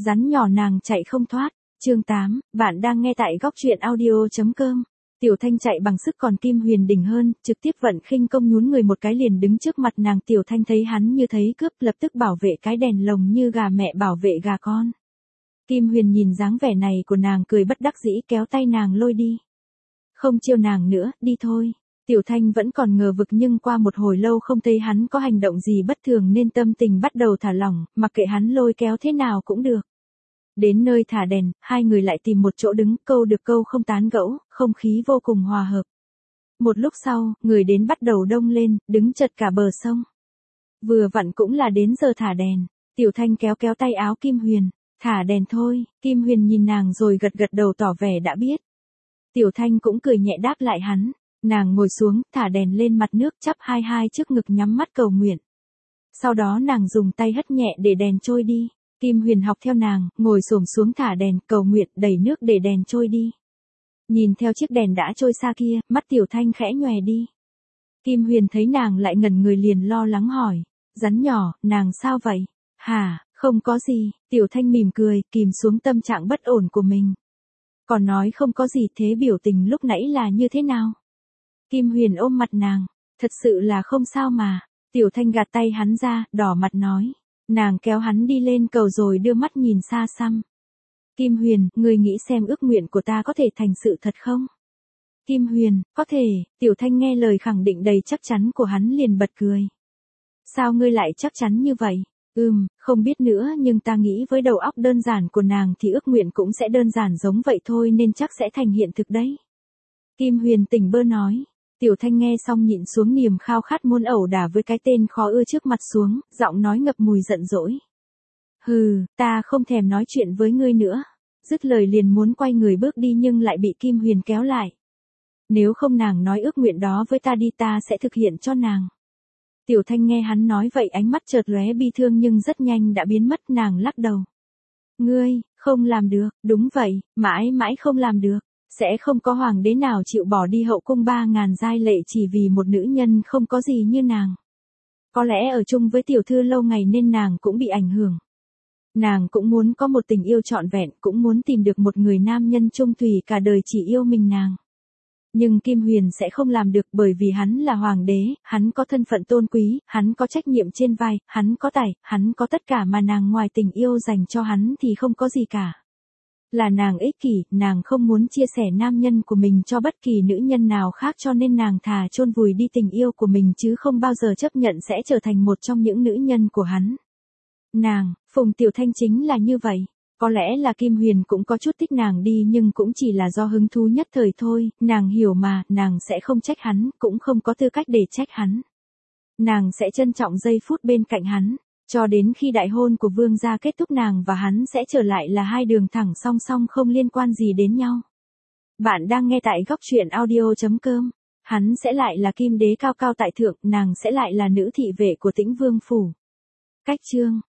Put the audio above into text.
Rắn nhỏ nàng chạy không thoát. Chương 8, bạn đang nghe tại góc truyện audio.com. Tiểu Thanh chạy bằng sức còn Kim Huyền đỉnh hơn, trực tiếp vận khinh công nhún người một cái liền đứng trước mặt nàng. Tiểu Thanh thấy hắn như thấy cướp, lập tức bảo vệ cái đèn lồng như gà mẹ bảo vệ gà con. Kim Huyền nhìn dáng vẻ này của nàng cười bất đắc dĩ kéo tay nàng lôi đi. Không chiêu nàng nữa, đi thôi. Tiểu Thanh vẫn còn ngờ vực nhưng qua một hồi lâu không thấy hắn có hành động gì bất thường nên tâm tình bắt đầu thả lỏng, mặc kệ hắn lôi kéo thế nào cũng được. Đến nơi thả đèn, hai người lại tìm một chỗ đứng, câu được câu không tán gẫu, không khí vô cùng hòa hợp. Một lúc sau, người đến bắt đầu đông lên, đứng chật cả bờ sông. Vừa vặn cũng là đến giờ thả đèn. Tiểu Thanh kéo kéo tay áo Kim Huyền, thả đèn thôi. Kim Huyền nhìn nàng rồi gật gật đầu tỏ vẻ đã biết. Tiểu Thanh cũng cười nhẹ đáp lại hắn. Nàng ngồi xuống, thả đèn lên mặt nước, chắp hai trước ngực nhắm mắt cầu nguyện. Sau đó nàng dùng tay hất nhẹ để đèn trôi đi. Kim Huyền học theo nàng, ngồi xổm xuống thả đèn, cầu nguyện, đẩy nước để đèn trôi đi. Nhìn theo chiếc đèn đã trôi xa kia, mắt Tiểu Thanh khẽ nhòe đi. Kim Huyền thấy nàng lại ngẩn người liền lo lắng hỏi, rắn nhỏ, nàng sao vậy? Hả, không có gì. Tiểu Thanh mỉm cười, kìm xuống tâm trạng bất ổn của mình. Còn nói không có gì, thế biểu tình lúc nãy là như thế nào? Kim Huyền ôm mặt nàng, thật sự là không sao mà. Tiểu Thanh gạt tay hắn ra, đỏ mặt nói. Nàng kéo hắn đi lên cầu rồi đưa mắt nhìn xa xăm. Kim Huyền, ngươi nghĩ xem ước nguyện của ta có thể thành sự thật không? Kim Huyền, có thể. Tiểu Thanh nghe lời khẳng định đầy chắc chắn của hắn liền bật cười. Sao ngươi lại chắc chắn như vậy? Không biết nữa nhưng ta nghĩ với đầu óc đơn giản của nàng thì ước nguyện cũng sẽ đơn giản giống vậy thôi nên chắc sẽ thành hiện thực đấy. Kim Huyền tỉnh bơ nói. Tiểu Thanh nghe xong nhịn xuống niềm khao khát muốn ẩu đả với cái tên khó ưa trước mặt xuống, giọng nói ngập mùi giận dỗi. Hừ, ta không thèm nói chuyện với ngươi nữa. Dứt lời liền muốn quay người bước đi nhưng lại bị Kim Huyền kéo lại. Nếu không nàng nói ước nguyện đó với ta đi ta sẽ thực hiện cho nàng. Tiểu Thanh nghe hắn nói vậy ánh mắt chợt lóe bi thương nhưng rất nhanh đã biến mất, nàng lắc đầu. Ngươi, không làm được, đúng vậy, mãi mãi không làm được. Sẽ không có hoàng đế nào chịu bỏ đi hậu cung 3.000 giai lệ chỉ vì một nữ nhân không có gì như nàng. Có lẽ ở chung với tiểu thư lâu ngày nên nàng cũng bị ảnh hưởng. Nàng cũng muốn có một tình yêu trọn vẹn, cũng muốn tìm được một người nam nhân chung thủy cả đời chỉ yêu mình nàng. Nhưng Kim Huyền sẽ không làm được bởi vì hắn là hoàng đế, hắn có thân phận tôn quý, hắn có trách nhiệm trên vai, hắn có tài, hắn có tất cả mà nàng ngoài tình yêu dành cho hắn thì không có gì cả. Là nàng ích kỷ, nàng không muốn chia sẻ nam nhân của mình cho bất kỳ nữ nhân nào khác cho nên nàng thà chôn vùi đi tình yêu của mình chứ không bao giờ chấp nhận sẽ trở thành một trong những nữ nhân của hắn. Nàng, Phùng Tiểu Thanh chính là như vậy. Có lẽ là Kim Huyền cũng có chút thích nàng đi nhưng cũng chỉ là do hứng thú nhất thời thôi, nàng hiểu mà, nàng sẽ không trách hắn, cũng không có tư cách để trách hắn. Nàng sẽ trân trọng giây phút bên cạnh hắn. Cho đến khi đại hôn của vương gia kết thúc nàng và hắn sẽ trở lại là hai đường thẳng song song không liên quan gì đến nhau. Bạn đang nghe tại góc truyện audio.com. Hắn sẽ lại là kim đế cao cao tại thượng, nàng sẽ lại là nữ thị vệ của Tĩnh Vương phủ. Cách chương